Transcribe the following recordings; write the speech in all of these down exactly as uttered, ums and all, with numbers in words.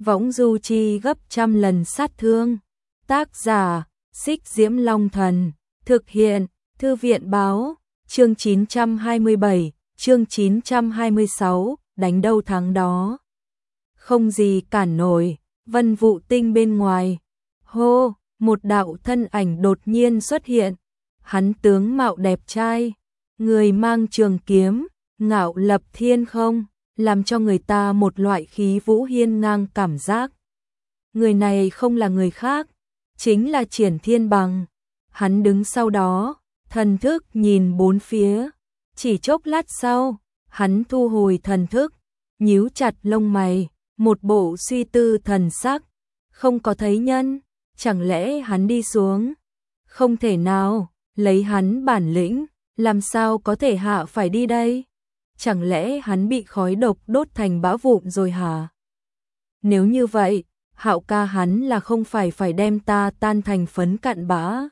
võng du chi gấp trăm lần sát thương. Tác giả, Xích Diễm Long Thần, thực hiện, Thư viện báo, chương chín trăm hai mươi bảy, chương chín trăm hai mươi sáu, đánh đâu thắng đó. Không gì cản nổi, Vân Vũ Tinh bên ngoài. Hô, một đạo thân ảnh đột nhiên xuất hiện. Hắn tướng mạo đẹp trai, người mang trường kiếm, ngạo lập thiên không, làm cho người ta một loại khí vũ hiên ngang cảm giác. Người này không là người khác, chính là Triển Thiên Bằng. Hắn đứng sau đó, thần thức nhìn bốn phía. Chỉ chốc lát sau, hắn thu hồi thần thức, nhíu chặt lông mày, một bộ suy tư thần sắc. Không có thấy nhân, chẳng lẽ hắn đi xuống? Không thể nào, lấy hắn bản lĩnh, làm sao có thể hạ phải đi đây? Chẳng lẽ hắn bị khói độc đốt thành bã vụn rồi hả? Nếu như vậy, Hạo ca hắn là không phải phải đem ta tan thành phấn cặn bã.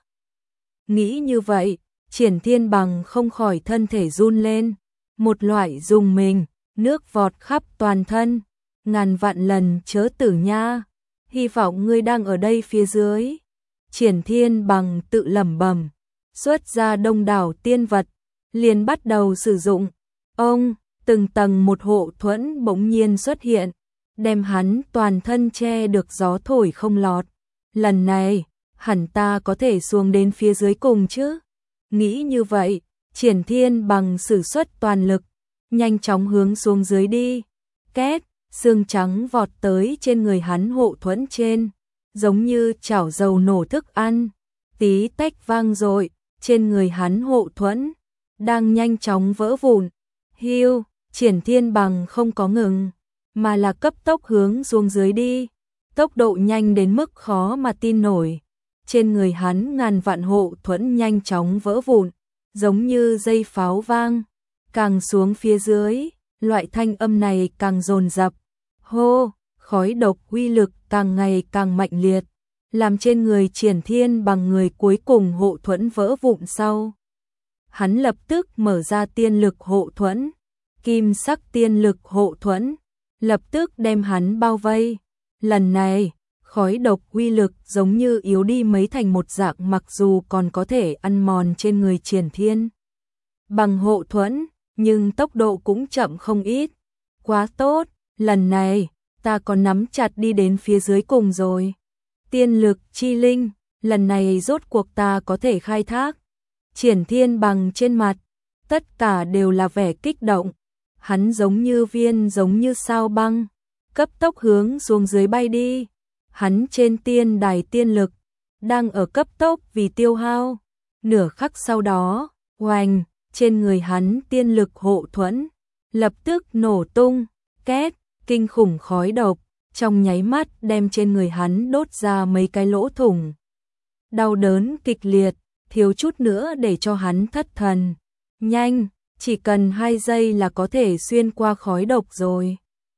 Nghĩ như vậy, Triển Thiên Bằng không khỏi thân thể run lên, một loại rùng mình, nước vọt khắp toàn thân. Ngàn vạn lần chớ tử nha, hy vọng ngươi đang ở đây phía dưới. Triển Thiên Bằng tự lẩm bẩm, xuất ra đông đảo tiên vật, liền bắt đầu sử dụng. Ông, từng tầng một hộ thuẫn bỗng nhiên xuất hiện, đem hắn toàn thân che được gió thổi không lọt. Lần này, hẳn ta có thể xuống đến phía dưới cùng chứ? Nghĩ như vậy, Triển Thiên Bằng sử xuất toàn lực, nhanh chóng hướng xuống dưới đi. Két, xương trắng vọt tới trên người hắn hộ thuẫn trên, giống như chảo dầu nổ thức ăn. Tí tách vang dội, trên người hắn hộ thuẫn đang nhanh chóng vỡ vụn. Hiu, Triển Thiên Bằng không có ngừng, mà là cấp tốc hướng xuống dưới đi. Tốc độ nhanh đến mức khó mà tin nổi. Trên người hắn ngàn vạn hộ thuẫn nhanh chóng vỡ vụn, giống như dây pháo vang. Càng xuống phía dưới, loại thanh âm này càng dồn dập. Hô, khói độc uy lực càng ngày càng mạnh liệt, làm trên người Triển Thiên Bằng người cuối cùng hộ thuẫn vỡ vụn sau. Hắn lập tức mở ra tiên lực hộ thuẫn, kim sắc tiên lực hộ thuẫn, lập tức đem hắn bao vây. Lần này, khói độc uy lực giống như yếu đi mấy thành một dạng, mặc dù còn có thể ăn mòn trên người Triển Thiên Bằng hộ thuẫn, nhưng tốc độ cũng chậm không ít. Quá tốt, lần này, ta còn nắm chặt đi đến phía dưới cùng rồi. Tiên lực chi linh, lần này rốt cuộc ta có thể khai thác. Triển Thiên Bằng trên mặt, tất cả đều là vẻ kích động. Hắn giống như viên giống như sao băng, cấp tốc hướng xuống dưới bay đi. Hắn trên tiên đài tiên lực, đang ở cấp tốc vì tiêu hao. Nửa khắc sau đó, oành, trên người hắn tiên lực hộ thuẫn, lập tức nổ tung, két, kinh khủng khói độc, trong nháy mắt đem trên người hắn đốt ra mấy cái lỗ thủng. Đau đớn kịch liệt, thiếu chút nữa để cho hắn thất thần. Nhanh, chỉ cần hai giây là có thể xuyên qua khói độc rồi.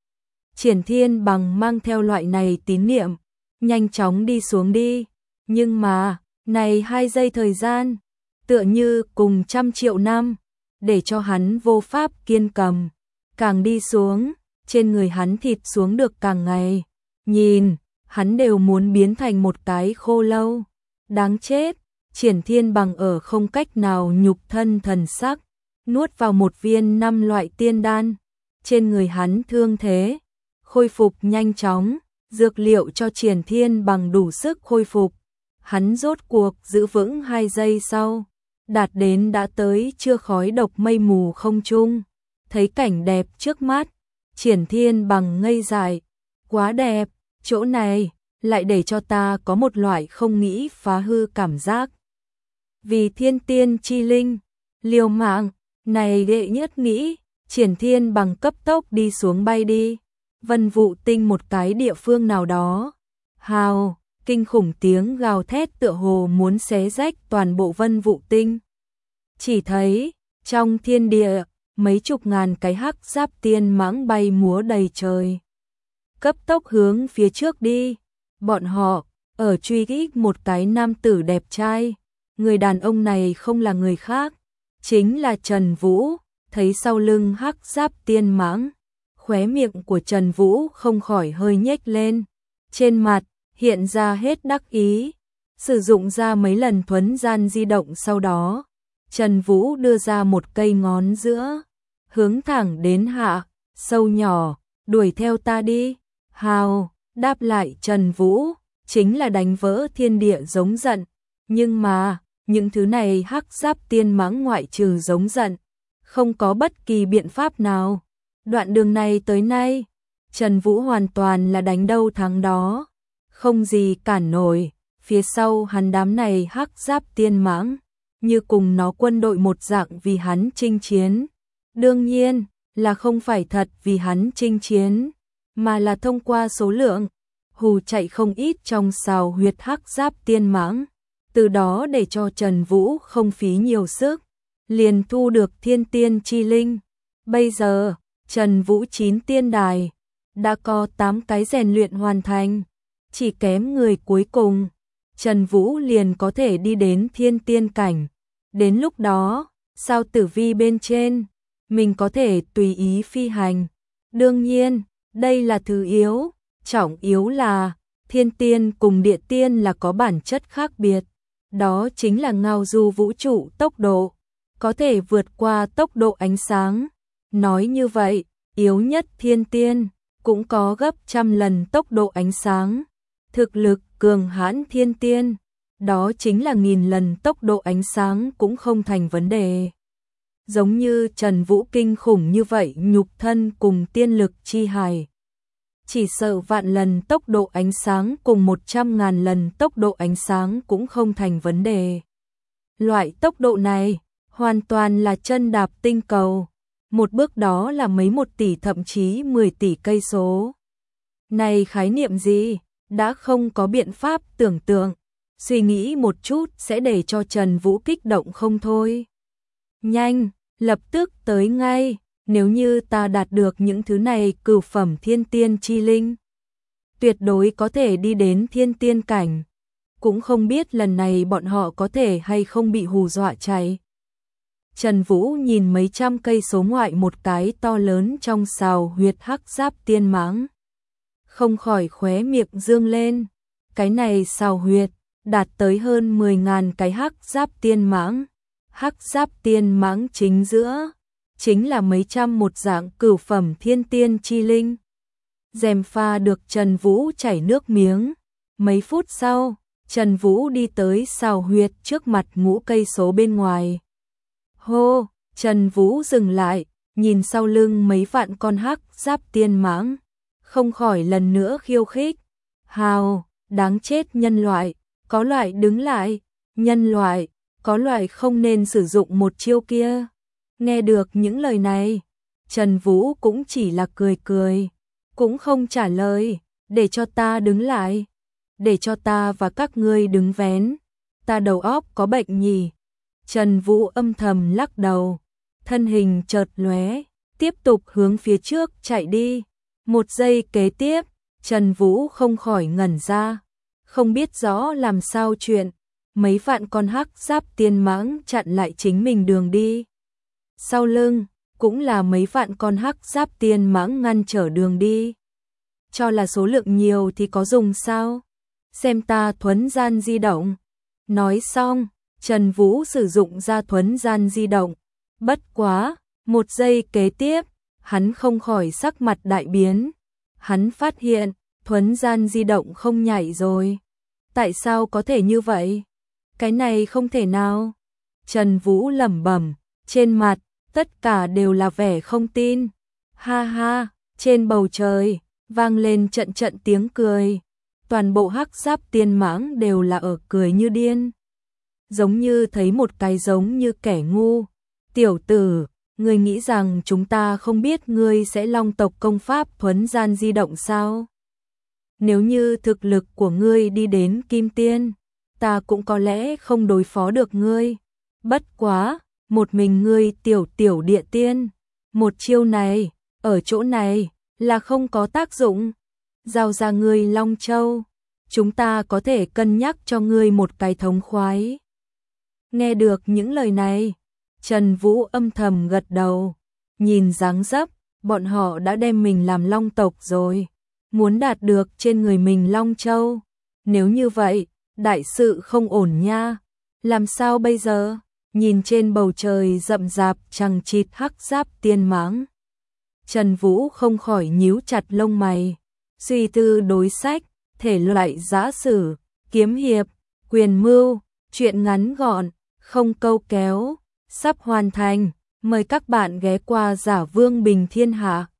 Triển Thiên Bằng mang theo loại này tín niệm, nhanh chóng đi xuống đi. Nhưng mà, này hai giây thời gian, tựa như cùng trăm triệu năm, để cho hắn vô pháp kiên cầm. Càng đi xuống, trên người hắn thịt xuống được càng ngày. Nhìn, hắn đều muốn biến thành một cái khô lâu. Đáng chết, Triển Thiên Bằng ở không cách nào nhục thân thần sắc, nuốt vào một viên năm loại tiên đan. Trên người hắn thương thế, khôi phục nhanh chóng, dược liệu cho Triển Thiên Bằng đủ sức khôi phục. Hắn rốt cuộc giữ vững hai giây sau, đạt đến đã tới chưa khói độc mây mù không trung. Thấy cảnh đẹp trước mắt, Triển Thiên Bằng ngây dại, quá đẹp, chỗ này lại để cho ta có một loại không nghĩ phá hư cảm giác. Vì thiên tiên chi linh, liều mạng, này đệ nhất nghĩ, Triển Thiên Bằng cấp tốc đi xuống bay đi. Vân Vũ Tinh một cái địa phương nào đó. Hào, kinh khủng tiếng gào thét tựa hồ muốn xé rách toàn bộ Vân Vũ Tinh. Chỉ thấy, trong thiên địa, mấy chục ngàn cái hắc giáp tiên mãng bay múa đầy trời. Cấp tốc hướng phía trước đi, bọn họ, ở truy kích một cái nam tử đẹp trai. Người đàn ông này không là người khác, chính là Trần Vũ. Thấy sau lưng hắc giáp tiên mãng, khóe miệng của Trần Vũ không khỏi hơi nhếch lên, trên mặt hiện ra hết đắc ý, sử dụng ra mấy lần thuấn gian di động sau đó, Trần Vũ đưa ra một cây ngón giữa, hướng thẳng đến Hạ Sâu nhỏ, đuổi theo ta đi. Hào, đáp lại Trần Vũ, chính là đánh vỡ thiên địa giống giận, nhưng mà, những thứ này Hắc Giáp Tiên Mãng ngoại trừ giống giận, không có bất kỳ biện pháp nào. Đoạn đường này tới nay, Trần Vũ hoàn toàn là đánh đâu thắng đó, không gì cản nổi, phía sau hắn đám này Hắc Giáp Tiên Mãng, như cùng nó quân đội một dạng vì hắn chinh chiến. Đương nhiên, là không phải thật vì hắn chinh chiến, mà là thông qua số lượng, hù chạy không ít trong sào huyệt Hắc Giáp Tiên Mãng, từ đó để cho Trần Vũ không phí nhiều sức, liền thu được Thiên Tiên Chi Linh. Bây giờ, Trần Vũ chín tiên đài, đã có tám cái rèn luyện hoàn thành, chỉ kém người cuối cùng, Trần Vũ liền có thể đi đến thiên tiên cảnh. Đến lúc đó, sao tử vi bên trên, mình có thể tùy ý phi hành. Đương nhiên, đây là thứ yếu, trọng yếu là, thiên tiên cùng địa tiên là có bản chất khác biệt. Đó chính là ngao du vũ trụ tốc độ, có thể vượt qua tốc độ ánh sáng. Nói như vậy, yếu nhất thiên tiên, cũng có gấp trăm lần tốc độ ánh sáng. Thực lực cường hãn thiên tiên, đó chính là nghìn lần tốc độ ánh sáng cũng không thành vấn đề. Giống như Trần Vũ kinh khủng như vậy nhục thân cùng tiên lực chi hài. Chỉ sợ vạn lần tốc độ ánh sáng cùng một trăm ngàn lần tốc độ ánh sáng cũng không thành vấn đề. Loại tốc độ này, hoàn toàn là chân đạp tinh cầu. Một bước đó là mấy một tỷ thậm chí mười tỷ cây số. Này khái niệm gì? Đã không có biện pháp tưởng tượng. Suy nghĩ một chút sẽ để cho Trần Vũ kích động không thôi. Nhanh, lập tức tới ngay, nếu như ta đạt được những thứ này cửu phẩm thiên tiên chi linh, tuyệt đối có thể đi đến thiên tiên cảnh. Cũng không biết lần này bọn họ có thể hay không bị hù dọa chạy. Trần Vũ nhìn mấy trăm cây số ngoại một cái to lớn trong sào huyệt Hắc Giáp Tiên Mãng, không khỏi khóe miệng dương lên. Cái này sào huyệt đạt tới hơn mười ngàn cái Hắc Giáp Tiên Mãng. Hắc Giáp Tiên Mãng chính giữa chính là mấy trăm một dạng cửu phẩm thiên tiên chi linh. Dèm pha được Trần Vũ chảy nước miếng. Mấy phút sau, Trần Vũ đi tới sào huyệt trước mặt ngũ cây số bên ngoài. Hô, Trần Vũ dừng lại, nhìn sau lưng mấy vạn con Hắc Giáp Tiên Mãng, không khỏi lần nữa khiêu khích. Hào, đáng chết nhân loại, có loại đứng lại, nhân loại, có loại không nên sử dụng một chiêu kia. Nghe được những lời này, Trần Vũ cũng chỉ là cười cười, cũng không trả lời. Để cho ta đứng lại, để cho ta và các ngươi đứng vén, ta đầu óc có bệnh nhỉ? Trần Vũ âm thầm lắc đầu, thân hình chợt lóe, tiếp tục hướng phía trước chạy đi. Một giây kế tiếp, Trần Vũ không khỏi ngẩn ra, không biết rõ làm sao chuyện, mấy vạn con Hắc Giáp Tiên Mãng chặn lại chính mình đường đi. Sau lưng, cũng là mấy vạn con Hắc Giáp Tiên Mãng ngăn trở đường đi. Cho là số lượng nhiều thì có dùng sao? Xem ta thuấn gian di động. Nói xong, Trần Vũ sử dụng ra thuấn gian di động. Bất quá, một giây kế tiếp, hắn không khỏi sắc mặt đại biến. Hắn phát hiện, thuấn gian di động không nhảy rồi. Tại sao có thể như vậy? Cái này không thể nào. Trần Vũ lẩm bẩm, trên mặt, tất cả đều là vẻ không tin. Ha ha, trên bầu trời, vang lên trận trận tiếng cười. Toàn bộ Hắc Giáp Tiên Mãng đều là ở cười như điên. Giống như thấy một cái giống như kẻ ngu. Tiểu tử, ngươi nghĩ rằng chúng ta không biết ngươi sẽ long tộc công pháp thuấn gian di động sao? Nếu như thực lực của ngươi đi đến Kim Tiên, ta cũng có lẽ không đối phó được ngươi. Bất quá, một mình ngươi tiểu tiểu địa tiên, một chiêu này, ở chỗ này, là không có tác dụng. Giao ra ngươi Long Châu, chúng ta có thể cân nhắc cho ngươi một cái thống khoái. Nghe được những lời này, Trần Vũ âm thầm gật đầu, nhìn dáng dấp, bọn họ đã đem mình làm long tộc rồi, muốn đạt được trên người mình Long Châu. Nếu như vậy, đại sự không ổn nha. Làm sao bây giờ? Nhìn trên bầu trời rậm rạp chằng chịt hắc giáp tiên mãng, Trần Vũ không khỏi nhíu chặt lông mày, suy tư đối sách, thể loại giã sử, kiếm hiệp, quyền mưu, truyện ngắn gọn, không câu kéo, sắp hoàn thành. Mời các bạn ghé qua Giả Vương Bình Thiên Hạ.